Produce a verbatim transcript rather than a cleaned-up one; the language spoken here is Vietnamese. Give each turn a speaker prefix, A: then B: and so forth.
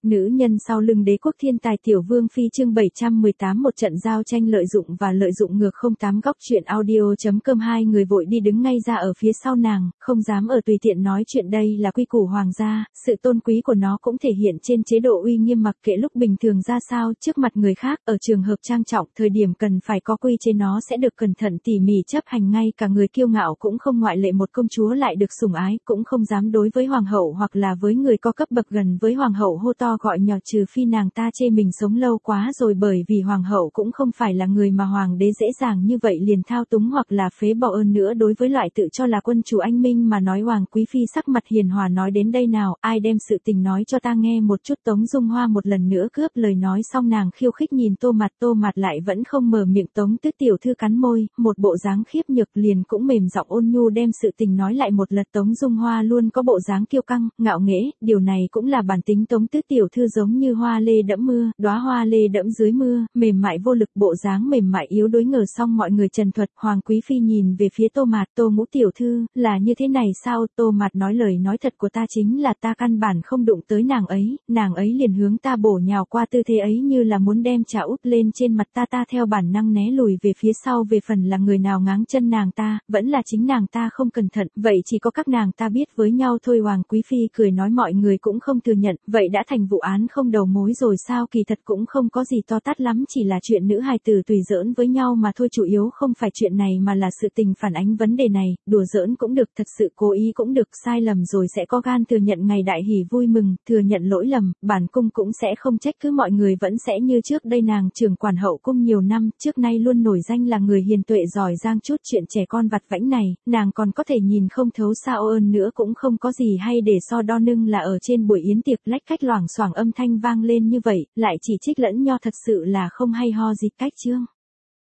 A: Nữ nhân sau lưng đế quốc thiên tài tiểu vương phi chương bảy trăm mười tám một trận giao tranh lợi dụng và lợi dụng ngược không tám góc truyện audio.com hai người vội đi đứng ngay ra ở phía sau nàng, không dám ở tùy tiện nói chuyện đây là quy củ hoàng gia, sự tôn quý của nó cũng thể hiện trên chế độ uy nghiêm mặc kệ lúc bình thường ra sao trước mặt người khác, ở trường hợp trang trọng, thời điểm cần phải có quy chế nó sẽ được cẩn thận tỉ mỉ chấp hành ngay cả người kiêu ngạo cũng không ngoại lệ một công chúa lại được sủng ái, cũng không dám đối với hoàng hậu hoặc là với người có cấp bậc gần với hoàng hậu hô to gọi nhỏ trừ phi nàng ta chê mình sống lâu quá rồi bởi vì hoàng hậu cũng không phải là người mà hoàng đế dễ dàng như vậy liền thao túng hoặc là phế bỏ ơn nữa đối với loại tự cho là quân chủ anh minh mà nói hoàng quý phi sắc mặt hiền hòa nói đến đây nào, ai đem sự tình nói cho ta nghe một chút Tống Dung Hoa một lần nữa cướp lời nói xong nàng khiêu khích nhìn Tô Mặt Tô Mặt lại vẫn không mở miệng Tống Tước tiểu thư cắn môi, một bộ dáng khiếp nhược liền cũng mềm giọng ôn nhu đem sự tình nói lại một lượt Tống Dung Hoa luôn có bộ dáng kiêu căng, ngạo nghễ, điều này cũng là bản tính Tống Tước tiểu thư giống như hoa lê đẫm mưa, đóa hoa lê đẫm dưới mưa, mềm mại vô lực bộ dáng mềm mại yếu đuối ngờ xong mọi người trần thuật, Hoàng quý phi nhìn về phía Tô Mạt, Tô Ngũ tiểu thư, là như thế này sao? Tô Mạt nói lời nói thật của ta chính là ta căn bản không đụng tới nàng ấy, nàng ấy liền hướng ta bổ nhào qua tư thế ấy như là muốn đem trà úp lên trên mặt ta ta theo bản năng né lùi về phía sau về phần là người nào ngáng chân nàng ta, vẫn là chính nàng ta không cẩn thận, vậy chỉ có các nàng ta biết với nhau thôi. Hoàng quý phi cười nói mọi người cũng không thừa nhận, vậy đã thành vụ án không đầu mối rồi sao? Kỳ thật cũng không có gì to tát lắm, chỉ là chuyện nữ hài tử tùy giỡn với nhau mà thôi, chủ yếu không phải chuyện này mà là sự tình phản ánh vấn đề này, đùa giỡn cũng được, thật sự cố ý cũng được, sai lầm rồi sẽ có gan thừa nhận ngày đại hỉ vui mừng, thừa nhận lỗi lầm, bản cung cũng sẽ không trách cứ mọi người vẫn sẽ như trước đây. Nàng trưởng quản hậu cung nhiều năm, trước nay luôn nổi danh là người hiền tuệ giỏi giang chút chuyện trẻ con vặt vãnh này, nàng còn có thể nhìn không thấu sao? Ơn nữa cũng không có gì hay để so đo, nưng là ở trên buổi yến tiệc lách cách loảng xoảng âm thanh vang lên như vậy, lại chỉ trích lẫn nho thật sự là không hay ho gì. Cách chương